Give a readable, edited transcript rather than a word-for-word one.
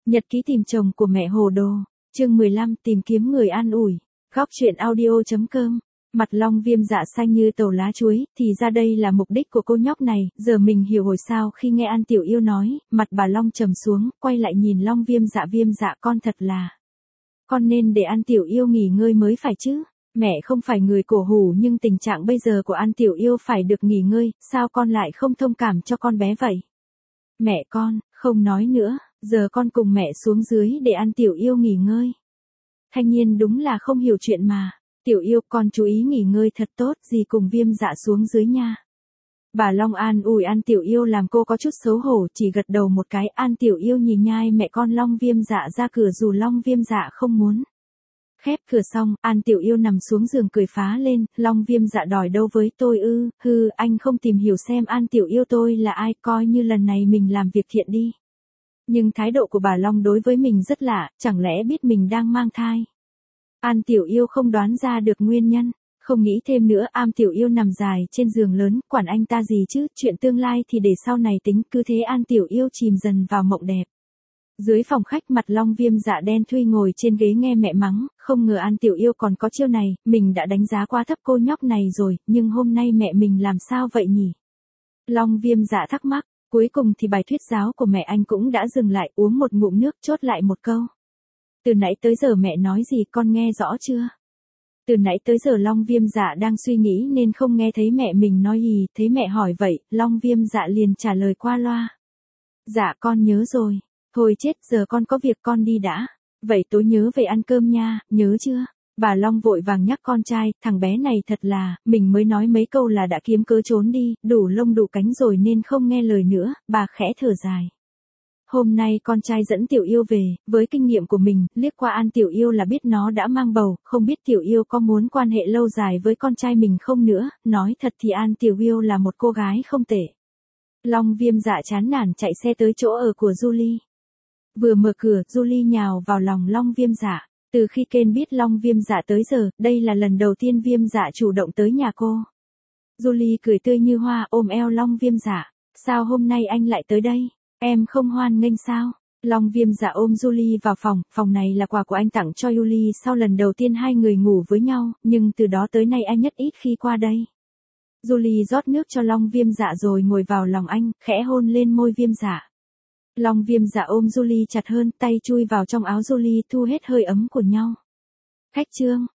Nhật ký tìm chồng của mẹ hồ đồ, chương 15 tìm kiếm người an ủi, góc truyện audio.com. Mặt Long Viêm dạ xanh như tàu lá chuối, thì ra đây là mục đích của cô nhóc này, giờ mình hiểu hồi sao khi nghe An Tiểu Yêu nói, mặt bà Long trầm xuống, quay lại nhìn Long Viêm dạ con thật là. Con nên để An Tiểu Yêu nghỉ ngơi mới phải chứ, mẹ không phải người cổ hủ nhưng tình trạng bây giờ của An Tiểu Yêu phải được nghỉ ngơi, sao con lại không thông cảm cho con bé vậy? Mẹ con, không nói nữa, giờ con cùng mẹ xuống dưới để An Tiểu Yêu nghỉ ngơi. Thanh Nhiên đúng là không hiểu chuyện mà. Tiểu Yêu con chú ý nghỉ ngơi thật tốt, dì cùng Viêm dạ xuống dưới nha. Bà Long an ủi An Tiểu Yêu làm cô có chút xấu hổ, chỉ gật đầu một cái. An Tiểu Yêu nhìn nhai mẹ con Long Viêm dạ ra cửa dù Long Viêm dạ không muốn. Khép cửa xong, An Tiểu Yêu nằm xuống giường cười phá lên, Long Viêm dạ đòi đâu với tôi ư, anh không tìm hiểu xem An Tiểu Yêu tôi là ai, coi như lần này mình làm việc thiện đi. Nhưng thái độ của bà Long đối với mình rất lạ, chẳng lẽ biết mình đang mang thai. An Tiểu Yêu không đoán ra được nguyên nhân, không nghĩ thêm nữa. An Tiểu Yêu nằm dài trên giường lớn, quản anh ta gì chứ, chuyện tương lai thì để sau này tính, cứ thế An Tiểu Yêu chìm dần vào mộng đẹp. Dưới phòng khách mặt Long Viêm dạ đen thui ngồi trên ghế nghe mẹ mắng, không ngờ An Tiểu Yêu còn có chiêu này, mình đã đánh giá quá thấp cô nhóc này rồi, nhưng hôm nay mẹ mình làm sao vậy nhỉ? Long Viêm dạ thắc mắc, cuối cùng thì bài thuyết giáo của mẹ anh cũng đã dừng lại, uống một ngụm nước chốt lại một câu. Từ nãy tới giờ mẹ nói gì con nghe rõ chưa? Từ nãy tới giờ Long Viêm dạ đang suy nghĩ nên không nghe thấy mẹ mình nói gì, thấy mẹ hỏi vậy, Long Viêm dạ liền trả lời qua loa. Dạ con nhớ rồi. Thôi chết, giờ con có việc con đi đã. Vậy tối nhớ về ăn cơm nha, nhớ chưa? Bà Long vội vàng nhắc con trai, thằng bé này thật là, mình mới nói mấy câu là đã kiếm cớ trốn đi, đủ lông đủ cánh rồi nên không nghe lời nữa, bà khẽ thở dài. Hôm nay con trai dẫn Tiểu Yêu về, với kinh nghiệm của mình, liếc qua An Tiểu Yêu là biết nó đã mang bầu, không biết Tiểu Yêu có muốn quan hệ lâu dài với con trai mình không nữa, nói thật thì An Tiểu Yêu là một cô gái không tệ. Long Viêm dạ chán nản chạy xe tới chỗ ở của Julie. Vừa mở cửa, Julie nhào vào lòng Long Viêm dạ. Từ khi Ken biết Long Viêm dạ tới giờ, đây là lần đầu tiên Viêm dạ chủ động tới nhà cô. Julie cười tươi như hoa ôm eo Long Viêm dạ. Sao hôm nay anh lại tới đây? Em không hoan nghênh sao? Long Viêm dạ ôm Julie vào phòng này là quà của anh tặng cho Julie sau lần đầu tiên hai người ngủ với nhau, nhưng từ đó tới nay anh nhất ít khi qua đây. Julie rót nước cho Long Viêm dạ rồi ngồi vào lòng anh, khẽ hôn lên môi Viêm dạ. Long Viêm dạ ôm Julie chặt hơn, tay chui vào trong áo Julie thu hết hơi ấm của nhau. Khách trương,